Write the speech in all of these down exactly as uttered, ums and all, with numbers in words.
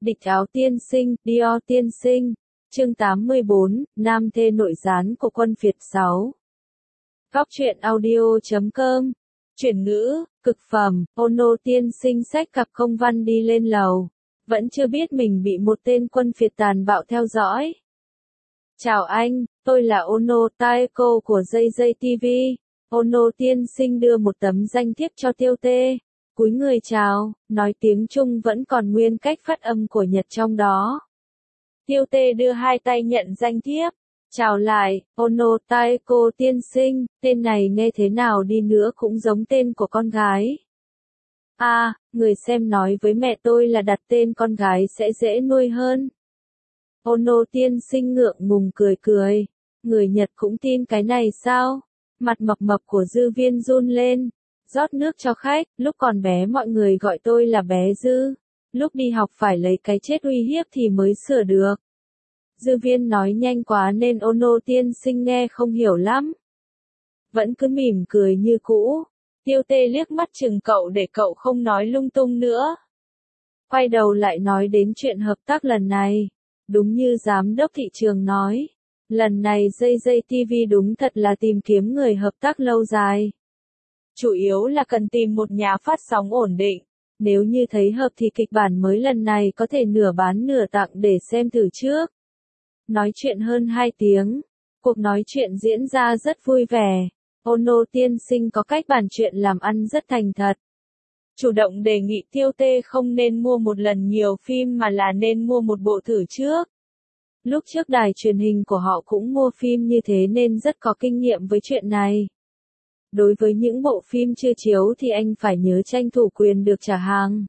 Địch áo tiên sinh, Dior tiên sinh. Chương tám mươi bốn, Nam thê nội gián của quân Việt sáu. Góc truyện audio chấm com. Chuyển ngữ, cực phẩm, Ono tiên sinh xách cặp công văn đi lên lầu. Vẫn chưa biết mình bị một tên quân Việt tàn bạo theo dõi. Chào anh, tôi là Ono Taeko của J J ti vi. Ono tiên sinh đưa một tấm danh thiếp cho Tiêu Tê. Cúi người chào, nói tiếng Trung vẫn còn nguyên cách phát âm của Nhật trong đó. Tiêu Tê đưa hai tay nhận danh thiếp. Chào lại, Ono Taeko tiên sinh, tên này nghe thế nào đi nữa cũng giống tên của con gái. À, người xem nói với mẹ tôi là đặt tên con gái sẽ dễ nuôi hơn. Ono tiên sinh ngượng ngùng cười cười. Người Nhật cũng tin cái này sao? Mặt mập mập của Dư Viên run lên. Rót nước cho khách, lúc còn bé mọi người gọi tôi là bé Dư. Lúc đi học phải lấy cái chết uy hiếp thì mới sửa được. Dư Viên nói nhanh quá nên Ono tiên sinh nghe không hiểu lắm. Vẫn cứ mỉm cười như cũ. Tiêu Tê liếc mắt chừng cậu để cậu không nói lung tung nữa. Quay đầu lại nói đến chuyện hợp tác lần này. Đúng như giám đốc thị trường nói. Lần này J J ti vi đúng thật là tìm kiếm người hợp tác lâu dài. Chủ yếu là cần tìm một nhà phát sóng ổn định. Nếu như thấy hợp thì kịch bản mới lần này có thể nửa bán nửa tặng để xem thử trước. Nói chuyện hơn hai tiếng. Cuộc nói chuyện diễn ra rất vui vẻ. Ono tiên sinh có cách bàn chuyện làm ăn rất thành thật. Chủ động đề nghị Tiêu Tê không nên mua một lần nhiều phim mà là nên mua một bộ thử trước. Lúc trước đài truyền hình của họ cũng mua phim như thế nên rất có kinh nghiệm với chuyện này. Đối với những bộ phim chưa chiếu thì anh phải nhớ tranh thủ quyền được trả hàng.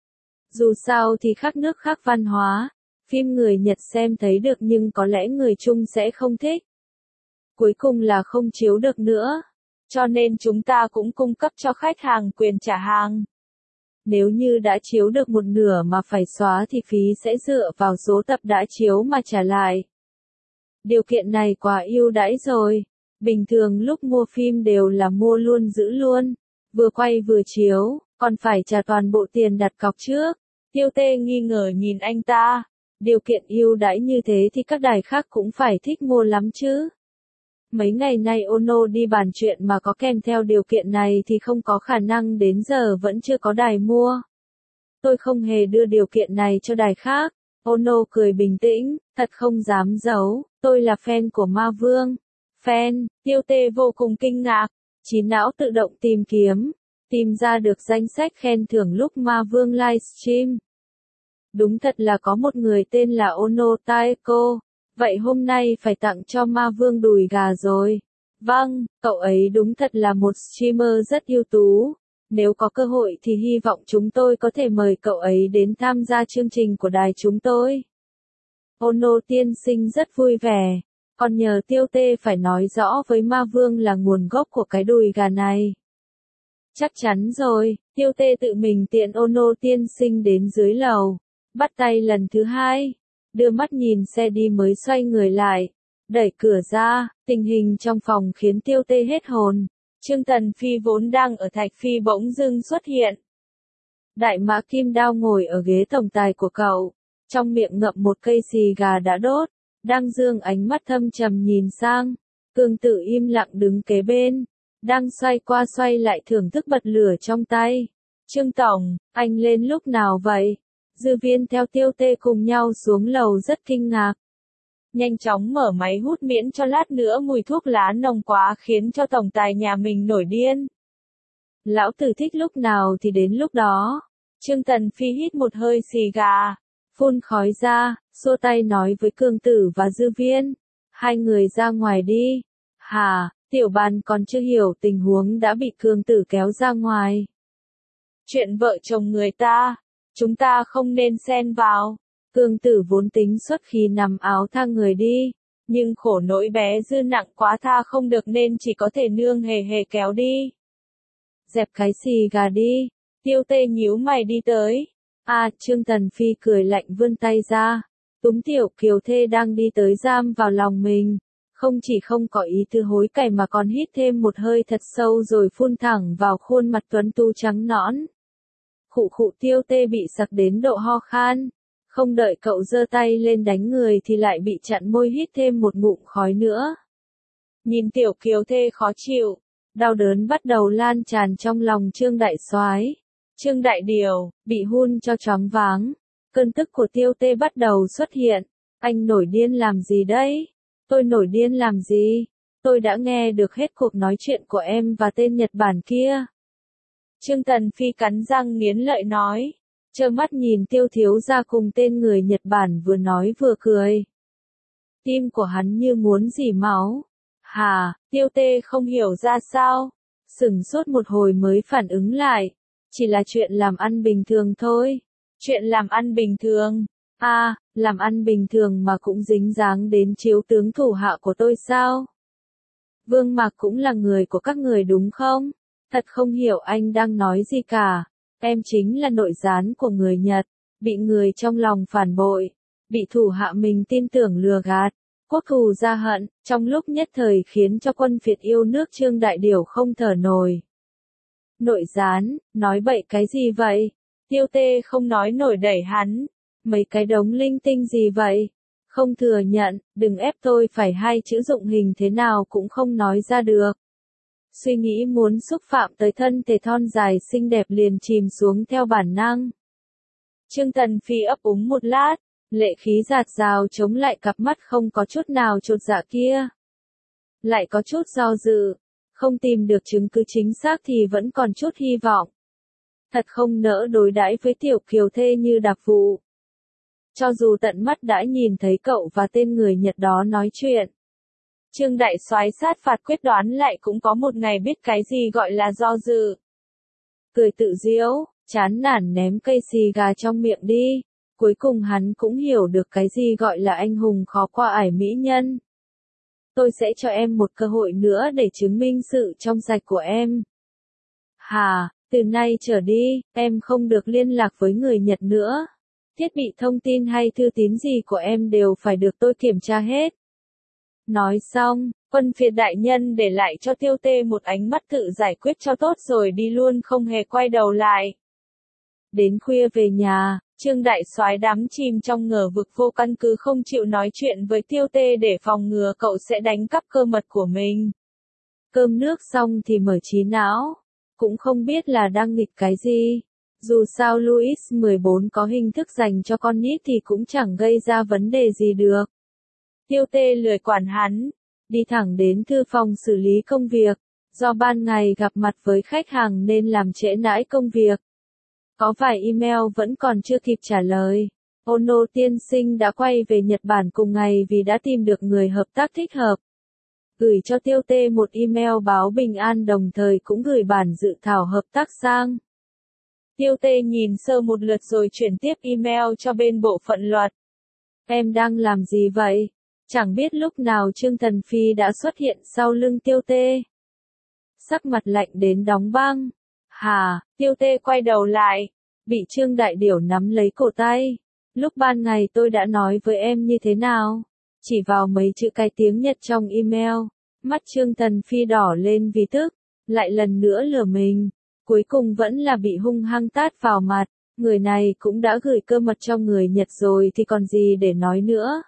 Dù sao thì khác nước khác văn hóa, phim người Nhật xem thấy được nhưng có lẽ người Trung sẽ không thích. Cuối cùng là không chiếu được nữa. Cho nên chúng ta cũng cung cấp cho khách hàng quyền trả hàng. Nếu như đã chiếu được một nửa mà phải xóa thì phí sẽ dựa vào số tập đã chiếu mà trả lại. Điều kiện này quá ưu đãi rồi. Bình thường lúc mua phim đều là mua luôn giữ luôn. Vừa quay vừa chiếu, còn phải trả toàn bộ tiền đặt cọc trước. Tiêu Tê nghi ngờ nhìn anh ta. Điều kiện ưu đãi như thế thì các đài khác cũng phải thích mua lắm chứ. Mấy ngày nay Ono đi bàn chuyện mà có kèm theo điều kiện này thì không có khả năng đến giờ vẫn chưa có đài mua. Tôi không hề đưa điều kiện này cho đài khác. Ono cười bình tĩnh, thật không dám giấu, tôi là fan của Ma Vương. Fan, Tiêu Tê vô cùng kinh ngạc, trí não tự động tìm kiếm, tìm ra được danh sách khen thưởng lúc Ma Vương livestream. Đúng thật là có một người tên là Ono Taeko. Vậy hôm nay phải tặng cho Ma Vương đùi gà rồi. Vâng, cậu ấy đúng thật là một streamer rất ưu tú. Nếu có cơ hội thì hy vọng chúng tôi có thể mời cậu ấy đến tham gia chương trình của đài chúng tôi. Ono tiên sinh rất vui vẻ. Còn nhờ Tiêu Tê phải nói rõ với Ma Vương là nguồn gốc của cái đùi gà này. Chắc chắn rồi, Tiêu Tê tự mình tiện Ono tiên sinh đến dưới lầu. Bắt tay lần thứ hai. Đưa mắt nhìn xe đi mới xoay người lại. Đẩy cửa ra, tình hình trong phòng khiến Tiêu Tê hết hồn. Trương Tần Phi vốn đang ở Thạch Phi bỗng dưng xuất hiện. Đại mã Kim Đao ngồi ở ghế tổng tài của cậu. Trong miệng ngậm một cây xì gà đã đốt. Đang dương ánh mắt thâm trầm nhìn sang. Cương Tử im lặng đứng kế bên. Đang xoay qua xoay lại thưởng thức bật lửa trong tay. Trương Tổng, anh lên lúc nào vậy? Dư Viên theo Tiêu Tê cùng nhau xuống lầu rất kinh ngạc. Nhanh chóng mở máy hút miễn cho lát nữa mùi thuốc lá nồng quá khiến cho tổng tài nhà mình nổi điên. Lão tử thích lúc nào thì đến lúc đó. Trương Tần Phi hít một hơi xì gà, phun khói ra, xua tay nói với Cương Tử và Dư Viên. Hai người ra ngoài đi. Hà, Tiểu Bàn còn chưa hiểu tình huống đã bị Cương Tử kéo ra ngoài. Chuyện vợ chồng người ta. Chúng ta không nên xen vào. Cương Tử vốn tính xuất khí nằm áo tha người đi. Nhưng khổ nỗi bé Dư nặng quá tha không được nên chỉ có thể nương hề hề kéo đi. Dẹp cái xì gà đi. Tiêu Tê nhíu mày đi tới. À, Trương Tần Phi cười lạnh vươn tay ra. Túm Tiểu Kiều Thê đang đi tới giam vào lòng mình. Không chỉ không có ý tư hối cải mà còn hít thêm một hơi thật sâu rồi phun thẳng vào khuôn mặt tuấn tú trắng nõn. Khụ khụ Tiêu Tê bị sặc đến độ ho khan. Không đợi cậu giơ tay lên đánh người thì lại bị chặn môi hít thêm một ngụm khói nữa. Nhìn Tiểu Kiều Thê khó chịu, đau đớn bắt đầu lan tràn trong lòng Trương Đại Soái. Trương Đại Điều, bị hun cho choáng váng. Cơn tức của Tiêu Tê bắt đầu xuất hiện. Anh nổi điên làm gì đấy? Tôi nổi điên làm gì? Tôi đã nghe được hết cuộc nói chuyện của em và tên Nhật Bản kia. Trương Tần Phi cắn răng nghiến lợi nói. Trơ mắt nhìn Tiêu thiếu gia cùng tên người Nhật Bản vừa nói vừa cười. Tim của hắn như muốn rỉ máu. Hà, Tiêu Tê không hiểu ra sao. Sửng sốt một hồi mới phản ứng lại. Chỉ là chuyện làm ăn bình thường thôi. Chuyện làm ăn bình thường. À, làm ăn bình thường mà cũng dính dáng đến chiếu tướng thủ hạ của tôi sao? Vương Mạc cũng là người của các người đúng không? Thật không hiểu anh đang nói gì cả. Em chính là nội gián của người Nhật, bị người trong lòng phản bội, bị thủ hạ mình tin tưởng lừa gạt, quốc thù gia hận, trong lúc nhất thời khiến cho quân Việt yêu nước Trương Đại Điều không thở nổi. Nội gián, nói bậy cái gì vậy? Tiêu Tê không nói nổi đẩy hắn. Mấy cái đống linh tinh gì vậy? Không thừa nhận, đừng ép tôi phải hai chữ dụng hình thế nào cũng không nói ra được. Suy nghĩ muốn xúc phạm tới thân thể thon dài xinh đẹp liền chìm xuống theo bản năng. Trương Tần Phi ấp úng một lát, lệ khí giạt rào chống lại cặp mắt không có chút nào chột dạ kia. Lại có chút do dự, không tìm được chứng cứ chính xác thì vẫn còn chút hy vọng. Thật không nỡ đối đãi với Tiểu Kiều Thê như đặc vụ. Cho dù tận mắt đã nhìn thấy cậu và tên người Nhật đó nói chuyện. Trương Đại Soái sát phạt quyết đoán lại cũng có một ngày biết cái gì gọi là do dự. Cười tự giễu, chán nản ném cây xì gà trong miệng đi. Cuối cùng hắn cũng hiểu được cái gì gọi là anh hùng khó qua ải mỹ nhân. Tôi sẽ cho em một cơ hội nữa để chứng minh sự trong sạch của em. Hà, từ nay trở đi, em không được liên lạc với người Nhật nữa. Thiết bị thông tin hay thư tín gì của em đều phải được tôi kiểm tra hết. Nói xong, quân Việt đại nhân để lại cho Tiêu Tê một ánh mắt tự giải quyết cho tốt rồi đi luôn không hề quay đầu lại. Đến khuya về nhà, Trương Đại Soái đắm chìm trong ngờ vực vô căn cứ không chịu nói chuyện với Tiêu Tê để phòng ngừa cậu sẽ đánh cắp cơ mật của mình. Cơm nước xong thì mở trí não, cũng không biết là đang nghịch cái gì. Dù sao Louis mười bốn có hình thức dành cho con nít thì cũng chẳng gây ra vấn đề gì được. Tiêu Tê lười quản hắn, đi thẳng đến thư phòng xử lý công việc, do ban ngày gặp mặt với khách hàng nên làm trễ nải công việc. Có vài email vẫn còn chưa kịp trả lời. Ono tiên sinh đã quay về Nhật Bản cùng ngày vì đã tìm được người hợp tác thích hợp. Gửi cho Tiêu Tê một email báo bình an đồng thời cũng gửi bản dự thảo hợp tác sang. Tiêu Tê nhìn sơ một lượt rồi chuyển tiếp email cho bên bộ phận luật. Em đang làm gì vậy? Chẳng biết lúc nào Trương Tần Phi đã xuất hiện sau lưng Tiêu Tê. Sắc mặt lạnh đến đóng băng. Hà, Tiêu Tê quay đầu lại, bị Trương Đại Điểu nắm lấy cổ tay. Lúc ban ngày tôi đã nói với em như thế nào? Chỉ vào mấy chữ cái tiếng Nhật trong email, mắt Trương Tần Phi đỏ lên vì tức, lại lần nữa lừa mình. Cuối cùng vẫn là bị hung hăng tát vào mặt, người này cũng đã gửi cơ mật cho người Nhật rồi thì còn gì để nói nữa.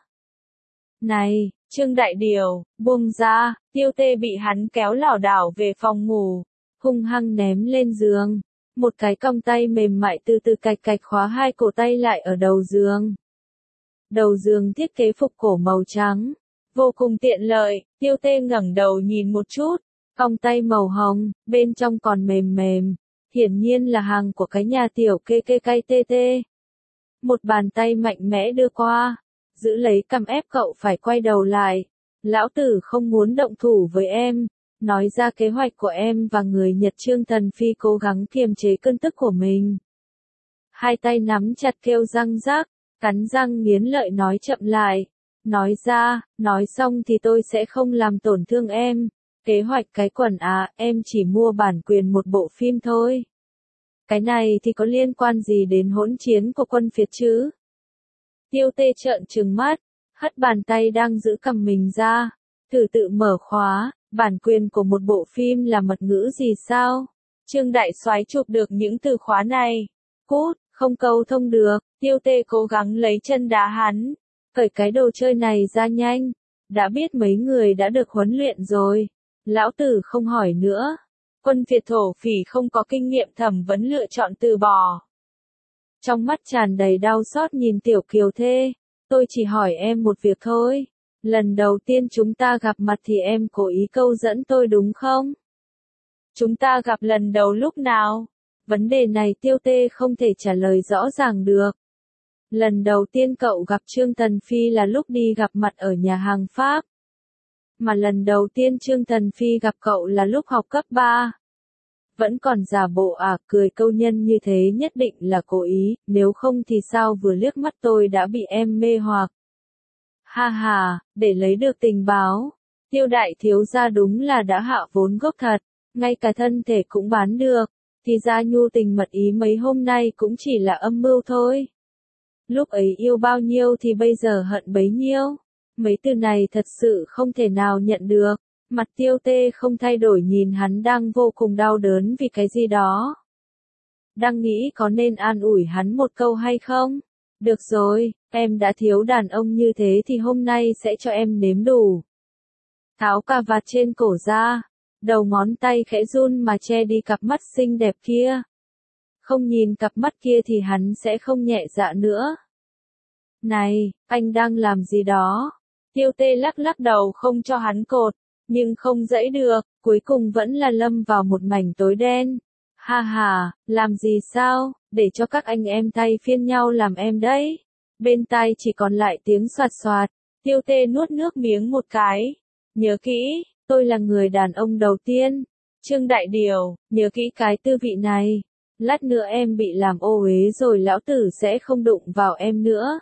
Này, Trương Đại Điều, buông ra, Tiêu Tê bị hắn kéo lảo đảo về phòng ngủ, hung hăng ném lên giường. Một cái cong tay mềm mại từ từ cạch cạch khóa hai cổ tay lại ở đầu giường. Đầu giường thiết kế phục cổ màu trắng, vô cùng tiện lợi. Tiêu Tê ngẩng đầu nhìn một chút, cong tay màu hồng, bên trong còn mềm mềm, hiển nhiên là hàng của cái nhà tiểu kê kê cay tê tê. Một bàn tay mạnh mẽ đưa qua, giữ lấy cằm ép cậu phải quay đầu lại. Lão tử không muốn động thủ với em, nói ra kế hoạch của em và người Nhật. Trương Tần Phi cố gắng kiềm chế cơn tức của mình. Hai tay nắm chặt kêu răng rác, cắn răng nghiến lợi nói chậm lại. Nói ra, nói xong thì tôi sẽ không làm tổn thương em. Kế hoạch cái quần à, em chỉ mua bản quyền một bộ phim thôi. Cái này thì có liên quan gì đến hỗn chiến của quân Việt chứ? Tiêu Tê trợn trừng mắt, hất bàn tay đang giữ cầm mình ra, thử tự mở khóa. Bản quyền của một bộ phim là mật ngữ gì sao? Trương Đại Soái chụp được những từ khóa này. Cút, không câu thông được. Tiêu Tê cố gắng lấy chân đá hắn. Cởi cái đồ chơi này ra nhanh. Đã biết mấy người đã được huấn luyện rồi. Lão tử không hỏi nữa. Quân Việt thổ phỉ không có kinh nghiệm thẩm vấn lựa chọn từ bỏ. Trong mắt tràn đầy đau xót nhìn Tiểu Kiều Thê. Tôi chỉ hỏi em một việc thôi. Lần đầu tiên chúng ta gặp mặt thì em cố ý câu dẫn tôi đúng không? Chúng ta gặp lần đầu lúc nào? Vấn đề này Tiêu Tê không thể trả lời rõ ràng được. Lần đầu tiên cậu gặp Trương Tần Phi là lúc đi gặp mặt ở nhà hàng Pháp. Mà lần đầu tiên Trương Tần Phi gặp cậu là lúc học cấp ba. Vẫn còn giả bộ à, cười câu nhân như thế nhất định là cố ý, nếu không thì sao vừa liếc mắt tôi đã bị em mê hoặc. Ha ha, để lấy được tình báo. Tiêu đại thiếu gia đúng là đã hạ vốn gốc thật, ngay cả thân thể cũng bán được. Thì ra nhu tình mật ý mấy hôm nay cũng chỉ là âm mưu thôi. Lúc ấy yêu bao nhiêu thì bây giờ hận bấy nhiêu. Mấy từ này thật sự không thể nào nhận được. Mặt Tiêu Tê không thay đổi nhìn hắn đang vô cùng đau đớn vì cái gì đó. Đang nghĩ có nên an ủi hắn một câu hay không? Được rồi, em đã thiếu đàn ông như thế thì hôm nay sẽ cho em nếm đủ. Tháo cà vạt trên cổ ra. Đầu ngón tay khẽ run mà che đi cặp mắt xinh đẹp kia. Không nhìn cặp mắt kia thì hắn sẽ không nhẹ dạ nữa. Này, anh đang làm gì đó? Tiêu Tê lắc lắc đầu không cho hắn cột, nhưng không dãy được, cuối cùng vẫn là lâm vào một mảnh tối đen. Ha ha, làm gì sao, để cho các anh em thay phiên nhau làm em đấy. Bên tai chỉ còn lại tiếng soạt soạt, Tiêu Tê nuốt nước miếng một cái. Nhớ kỹ, tôi là người đàn ông đầu tiên. Trương Đại Điều, nhớ kỹ cái tư vị này. Lát nữa em bị làm ô uế rồi lão tử sẽ không đụng vào em nữa.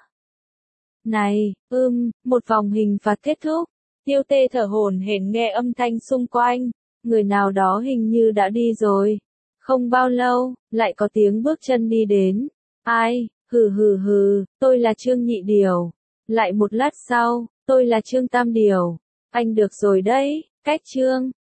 Này, ưm, một vòng hình phạt kết thúc. Tiêu Tê thở hổn hển nghe âm thanh xung quanh. Người nào đó hình như đã đi rồi. Không bao lâu, lại có tiếng bước chân đi đến. Ai, hừ hừ hừ, tôi là Trương Nhị Điều. Lại một lát sau, tôi là Trương Tam Điều. Anh được rồi đấy, cách Trương.